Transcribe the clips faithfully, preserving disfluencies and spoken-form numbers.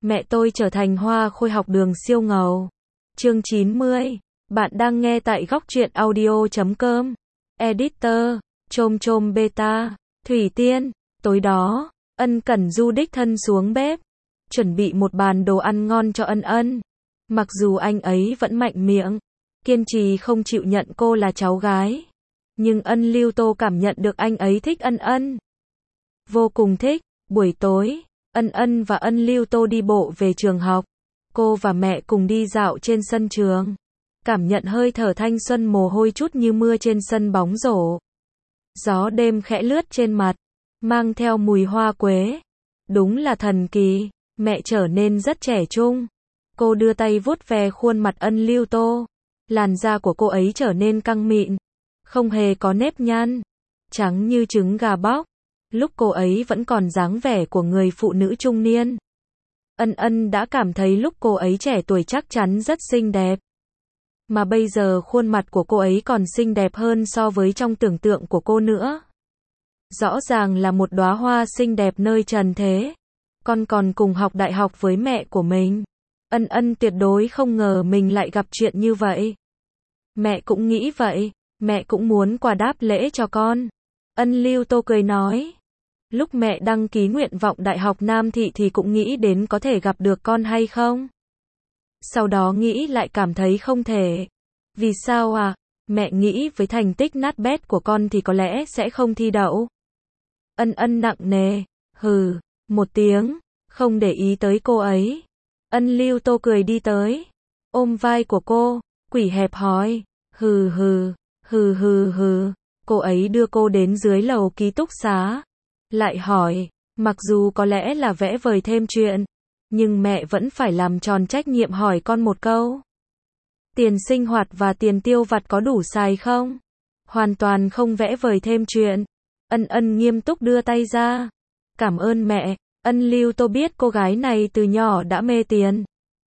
Mẹ tôi trở thành hoa khôi học đường siêu ngầu. Chương chín mươi. Bạn đang nghe tại góc truyện audio chấm com. Editor, Chôm Chôm Beta, Thủy Tiên. Tối đó, Ân Cẩn Du đích thân xuống bếp, chuẩn bị một bàn đồ ăn ngon cho Ân Ân. Mặc dù anh ấy vẫn mạnh miệng, kiên trì không chịu nhận cô là cháu gái, nhưng Ân Lưu Tô cảm nhận được anh ấy thích Ân Ân. Vô cùng thích. Buổi tối, Ân Ân và Ân Lưu Tô đi bộ về trường học. Cô và mẹ cùng đi dạo trên sân trường, cảm nhận hơi thở thanh xuân mồ hôi chút như mưa trên sân bóng rổ. Gió đêm khẽ lướt trên mặt, mang theo mùi hoa quế. Đúng là thần kỳ, mẹ trở nên rất trẻ trung. Cô đưa tay vuốt ve khuôn mặt Ân Lưu Tô. Làn da của cô ấy trở nên căng mịn, không hề có nếp nhăn, trắng như trứng gà bóc. Lúc cô ấy vẫn còn dáng vẻ của người phụ nữ trung niên. Ân Ân đã cảm thấy lúc cô ấy trẻ tuổi chắc chắn rất xinh đẹp. Mà bây giờ khuôn mặt của cô ấy còn xinh đẹp hơn so với trong tưởng tượng của cô nữa. Rõ ràng là một đóa hoa xinh đẹp nơi trần thế. Con còn cùng học đại học với mẹ của mình. Ân Ân tuyệt đối không ngờ mình lại gặp chuyện như vậy. Mẹ cũng nghĩ vậy, mẹ cũng muốn quà đáp lễ cho con. Ân Lưu Tô cười nói. Lúc mẹ đăng ký nguyện vọng Đại học Nam Thị thì cũng nghĩ đến có thể gặp được con hay không. Sau đó nghĩ lại cảm thấy không thể. Vì sao à? Mẹ nghĩ với thành tích nát bét của con thì có lẽ sẽ không thi đậu. Ân Ân nặng nề, hừ, một tiếng, không để ý tới cô ấy. Ân Lưu Tô cười đi tới, ôm vai của cô, quỷ hẹp hòi, hừ hừ, hừ hừ hừ. Cô ấy đưa cô đến dưới lầu ký túc xá. Lại hỏi, mặc dù có lẽ là vẽ vời thêm chuyện, nhưng mẹ vẫn phải làm tròn trách nhiệm hỏi con một câu. Tiền sinh hoạt và tiền tiêu vặt có đủ xài không? Hoàn toàn không vẽ vời thêm chuyện. Ân Ân nghiêm túc đưa tay ra. Cảm ơn mẹ. Ân Lưu Tô biết cô gái này từ nhỏ đã mê tiền.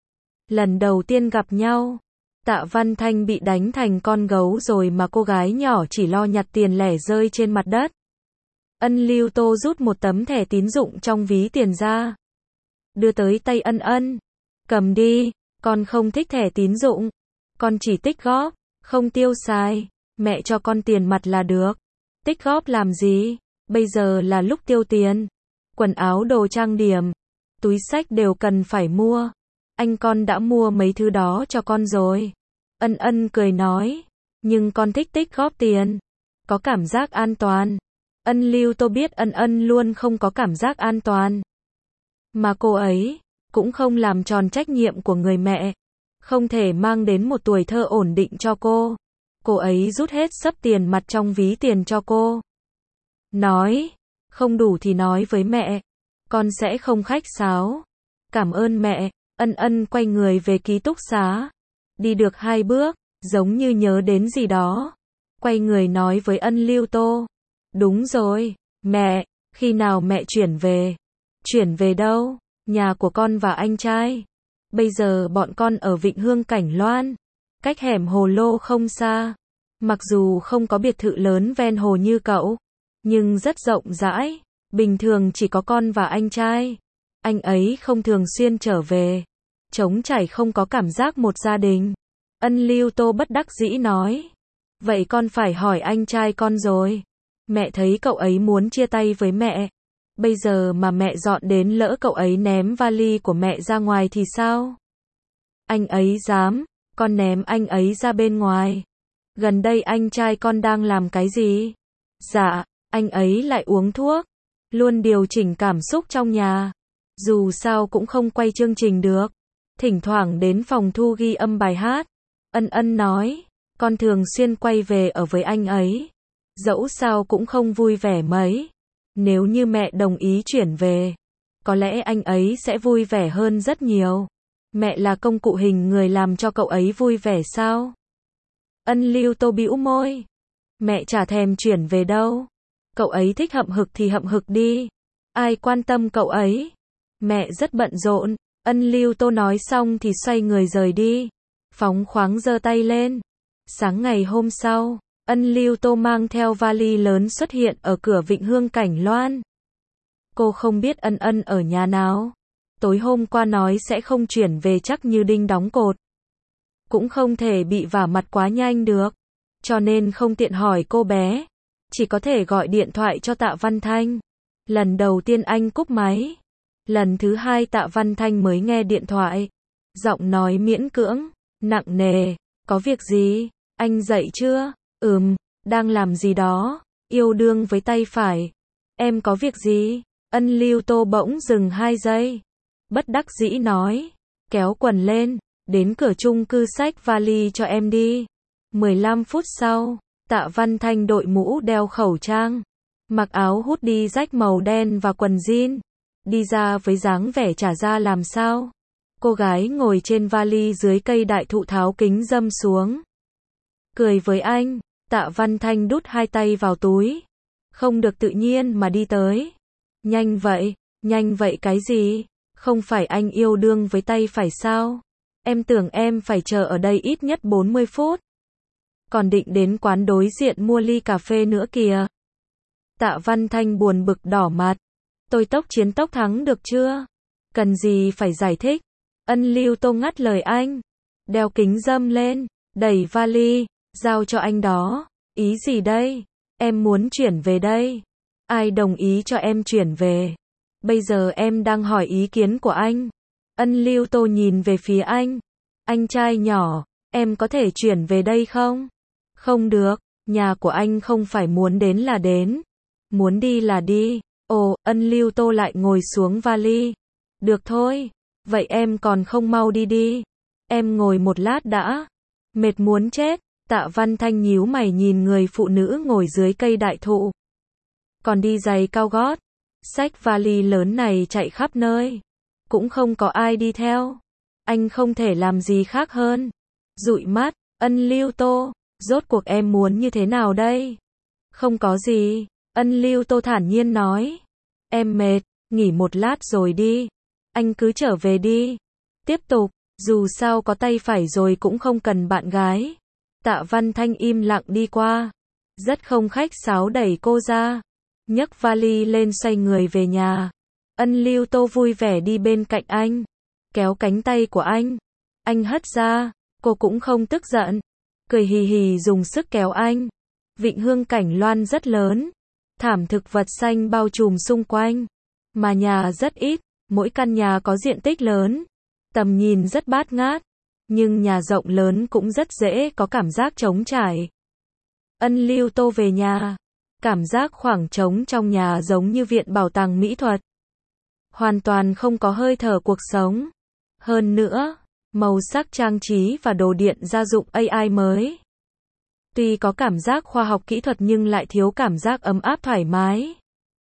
Lần đầu tiên gặp nhau, Tạ Văn Thanh bị đánh thành con gấu rồi mà cô gái nhỏ chỉ lo nhặt tiền lẻ rơi trên mặt đất. Ân Lưu Tô rút một tấm thẻ tín dụng trong ví tiền ra, đưa tới tay Ân Ân. Cầm đi, con không thích thẻ tín dụng. Con chỉ tích góp, không tiêu xài. Mẹ cho con tiền mặt là được. Tích góp làm gì? Bây giờ là lúc tiêu tiền. Quần áo đồ trang điểm, túi xách đều cần phải mua. Anh con đã mua mấy thứ đó cho con rồi. Ân Ân cười nói. Nhưng con thích tích góp tiền. Có cảm giác an toàn. Ân Lưu Tô biết Ân Ân luôn không có cảm giác an toàn. Mà cô ấy cũng không làm tròn trách nhiệm của người mẹ. Không thể mang đến một tuổi thơ ổn định cho cô. Cô ấy rút hết xấp tiền mặt trong ví tiền cho cô. Nói, không đủ thì nói với mẹ. Con sẽ không khách sáo. Cảm ơn mẹ. Ân Ân quay người về ký túc xá. Đi được hai bước, giống như nhớ đến gì đó. Quay người nói với Ân Lưu Tô. Đúng rồi, mẹ, khi nào mẹ chuyển về? Chuyển về đâu? Nhà của con và anh trai. Bây giờ bọn con ở Vịnh Hương Cảnh Loan, cách hẻm Hồ Lô không xa. Mặc dù không có biệt thự lớn ven hồ như cậu, nhưng rất rộng rãi. Bình thường chỉ có con và anh trai. Anh ấy không thường xuyên trở về. Trống trải không có cảm giác một gia đình. Ân Lưu Tô bất đắc dĩ nói. Vậy con phải hỏi anh trai con rồi. Mẹ thấy cậu ấy muốn chia tay với mẹ. Bây giờ mà mẹ dọn đến lỡ cậu ấy ném vali của mẹ ra ngoài thì sao? Anh ấy dám, con ném anh ấy ra bên ngoài. Gần đây anh trai con đang làm cái gì? Dạ, anh ấy lại uống thuốc. Luôn điều chỉnh cảm xúc trong nhà. Dù sao cũng không quay chương trình được. Thỉnh thoảng đến phòng thu ghi âm bài hát. Ân Ân nói, con thường xuyên quay về ở với anh ấy. Dẫu sao cũng không vui vẻ mấy. Nếu như mẹ đồng ý chuyển về, có lẽ anh ấy sẽ vui vẻ hơn rất nhiều. Mẹ là công cụ hình người làm cho cậu ấy vui vẻ sao? Ân Lưu Tô bĩu môi. Mẹ chả thèm chuyển về đâu. Cậu ấy thích hậm hực thì hậm hực đi. Ai quan tâm cậu ấy? Mẹ rất bận rộn. Ân Lưu Tô nói xong thì xoay người rời đi. Phóng khoáng giơ tay lên. Sáng ngày hôm sau, Ân Lưu Tô mang theo vali lớn xuất hiện ở cửa Vịnh Hương Cảnh Loan. Cô không biết Ân Ân ở nhà nào. Tối hôm qua nói sẽ không chuyển về chắc như đinh đóng cột. Cũng không thể bị vả mặt quá nhanh được. Cho nên không tiện hỏi cô bé. Chỉ có thể gọi điện thoại cho Tạ Văn Thanh. Lần đầu tiên anh cúp máy. Lần thứ hai Tạ Văn Thanh mới nghe điện thoại. Giọng nói miễn cưỡng, nặng nề. Có việc gì? Anh dậy chưa? Ừm, đang làm gì đó? Yêu đương với tay phải. Em có việc gì? Ân Lưu Tô bỗng dừng hai giây. Bất đắc dĩ nói. Kéo quần lên, đến cửa chung cư xách vali cho em đi. mười lăm phút sau, Tạ Văn Thanh đội mũ đeo khẩu trang. Mặc áo hoodie rách màu đen và quần jean. Đi ra với dáng vẻ trả ra làm sao. Cô gái ngồi trên vali dưới cây đại thụ tháo kính râm xuống. Cười với anh, Tạ Văn Thanh đút hai tay vào túi. Không được tự nhiên mà đi tới. Nhanh vậy, nhanh vậy cái gì? Không phải anh yêu đương với tay phải sao? Em tưởng em phải chờ ở đây ít nhất bốn mươi phút. Còn định đến quán đối diện mua ly cà phê nữa kìa. Tạ Văn Thanh buồn bực đỏ mặt. Tôi tốc chiến tốc thắng được chưa? Cần gì phải giải thích? Ân Lưu Tô ngắt lời anh. Đeo kính râm lên, đẩy vali, giao cho anh đó. Ý gì đây? Em muốn chuyển về đây. Ai đồng ý cho em chuyển về? Bây giờ em đang hỏi ý kiến của anh. Ân Lưu Tô nhìn về phía anh. Anh trai nhỏ, em có thể chuyển về đây không? Không được, nhà của anh không phải muốn đến là đến. Muốn đi là đi. Ồ, Ân Lưu Tô lại ngồi xuống vali. Được thôi, vậy em còn không mau đi đi. Em ngồi một lát đã. Mệt muốn chết. Tạ Văn Thanh nhíu mày nhìn người phụ nữ ngồi dưới cây đại thụ. Còn đi giày cao gót. Xách vali lớn này chạy khắp nơi. Cũng không có ai đi theo. Anh không thể làm gì khác hơn. Dụi mắt, Ân Lưu Tô, rốt cuộc em muốn như thế nào đây? Không có gì, Ân Lưu Tô thản nhiên nói. Em mệt, nghỉ một lát rồi đi. Anh cứ trở về đi. Tiếp tục, dù sao có tay phải rồi cũng không cần bạn gái. Tạ Văn Thanh im lặng đi qua. Rất không khách sáo đẩy cô ra. Nhấc vali lên xoay người về nhà. Ân Lưu Tô vui vẻ đi bên cạnh anh. Kéo cánh tay của anh. Anh hất ra. Cô cũng không tức giận. Cười hì hì dùng sức kéo anh. Vịnh Hương cảnh loan rất lớn. Thảm thực vật xanh bao trùm xung quanh. Mà nhà rất ít. Mỗi căn nhà có diện tích lớn. Tầm nhìn rất bát ngát. Nhưng nhà rộng lớn cũng rất dễ có cảm giác trống trải. Ân Lưu Tô về nhà. Cảm giác khoảng trống trong nhà giống như viện bảo tàng mỹ thuật. Hoàn toàn không có hơi thở cuộc sống. Hơn nữa, màu sắc trang trí và đồ điện gia dụng a i mới. Tuy có cảm giác khoa học kỹ thuật nhưng lại thiếu cảm giác ấm áp thoải mái.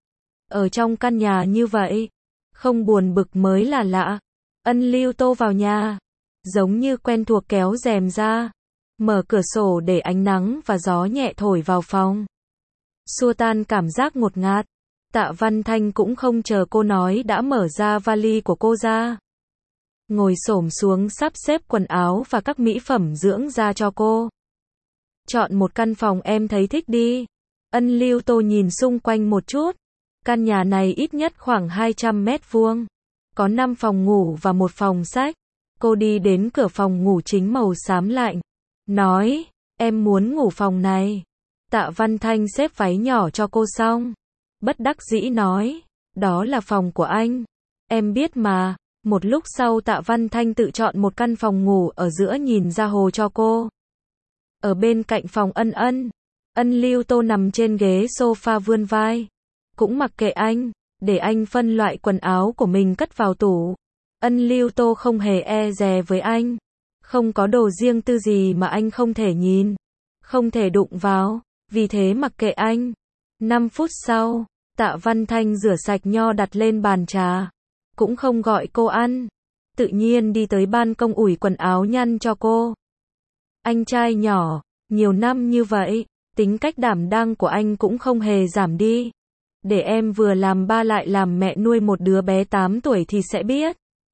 Ở trong căn nhà như vậy, không buồn bực mới là lạ. Ân Lưu Tô vào nhà, giống như quen thuộc kéo rèm ra, mở cửa sổ để ánh nắng và gió nhẹ thổi vào phòng. Xua tan cảm giác ngột ngạt. Tạ Văn Thanh cũng không chờ cô nói đã mở ra vali của cô ra. Ngồi xổm xuống sắp xếp quần áo và các mỹ phẩm dưỡng da cho cô. Chọn một căn phòng em thấy thích đi. Ân Lưu Tô nhìn xung quanh một chút. Căn nhà này ít nhất khoảng hai trăm mét vuông. Có năm phòng ngủ và một phòng sách. Cô đi đến cửa phòng ngủ chính màu xám lạnh. Nói, em muốn ngủ phòng này. Tạ Văn Thanh xếp váy nhỏ cho cô xong. Bất đắc dĩ nói, đó là phòng của anh. Em biết mà. Một lúc sau Tạ Văn Thanh tự chọn một căn phòng ngủ ở giữa nhìn ra hồ cho cô. Ở bên cạnh phòng Ân Ân, Ân Lưu Tô nằm trên ghế sofa vươn vai. Cũng mặc kệ anh, để anh phân loại quần áo của mình cất vào tủ. Ân Lưu Tô không hề e dè với anh. Không có đồ riêng tư gì mà anh không thể nhìn, không thể đụng vào, vì thế mặc kệ anh. năm phút sau, Tạ Văn Thanh rửa sạch nho đặt lên bàn trà. Cũng không gọi cô ăn. Tự nhiên đi tới ban công ủi quần áo nhăn cho cô. Anh trai nhỏ, nhiều năm như vậy, tính cách đảm đang của anh cũng không hề giảm đi. Để em vừa làm ba lại làm mẹ nuôi một đứa bé tám tuổi thì sẽ biết.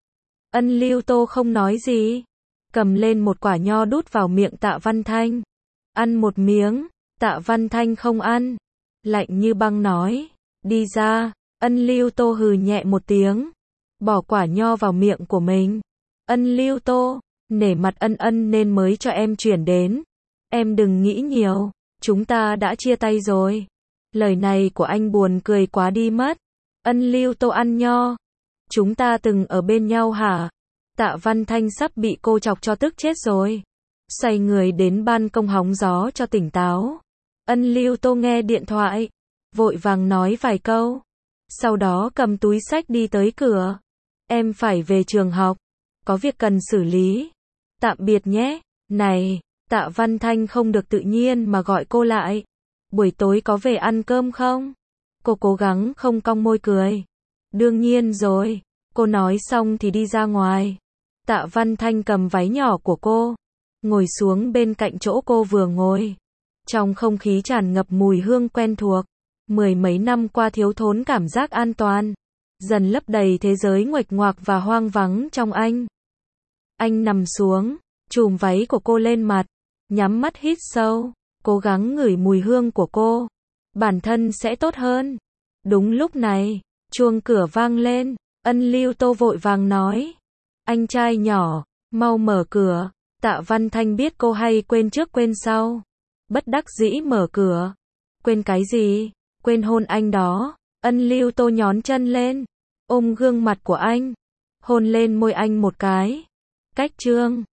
Ân Lưu Tô không nói gì. Cầm lên một quả nho đút vào miệng Tạ Văn Thanh. Ăn một miếng. Tạ Văn Thanh không ăn. Lạnh như băng nói. Đi ra. Ân Lưu Tô hừ nhẹ một tiếng. bỏ quả nho vào miệng của mình. Ân Lưu Tô, nể mặt ân ân nên mới cho em chuyển đến. Em đừng nghĩ nhiều, chúng ta đã chia tay rồi. Lời này của anh buồn cười quá đi mất. Ân Lưu Tô ăn nho. Chúng ta từng ở bên nhau hả? Tạ Văn Thanh sắp bị cô chọc cho tức chết rồi. Xoay người đến ban công hóng gió cho tỉnh táo. Ân Lưu Tô nghe điện thoại, vội vàng nói vài câu. Sau đó cầm túi xách đi tới cửa. Em phải về trường học, có việc cần xử lý. Tạm biệt nhé. Này, Tạ Văn Thanh không được tự nhiên mà gọi cô lại. Buổi tối có về ăn cơm không? Cô cố gắng không cong môi cười. Đương nhiên rồi. Cô nói xong thì đi ra ngoài. Tạ Văn Thanh cầm váy nhỏ của cô, ngồi xuống bên cạnh chỗ cô vừa ngồi. Trong không khí tràn ngập mùi hương quen thuộc. Mười mấy năm qua thiếu thốn cảm giác an toàn, dần lấp đầy thế giới nguệch ngoạc và hoang vắng trong anh. Anh nằm xuống, chùm váy của cô lên mặt, nhắm mắt hít sâu, cố gắng ngửi mùi hương của cô. Bản thân sẽ tốt hơn. Đúng lúc này, chuông cửa vang lên. Ân Lưu Tô vội vàng nói. Anh trai nhỏ, mau mở cửa. Tạ Văn Thanh biết cô hay quên trước quên sau. Bất đắc dĩ mở cửa. Quên cái gì? Quên hôn anh đó. Ân Lưu Tô nhón chân lên, ôm gương mặt của anh, hôn lên môi anh một cái. Cách trương.